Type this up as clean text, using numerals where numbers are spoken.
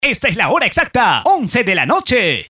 Esta es la hora exacta, 11 de la noche.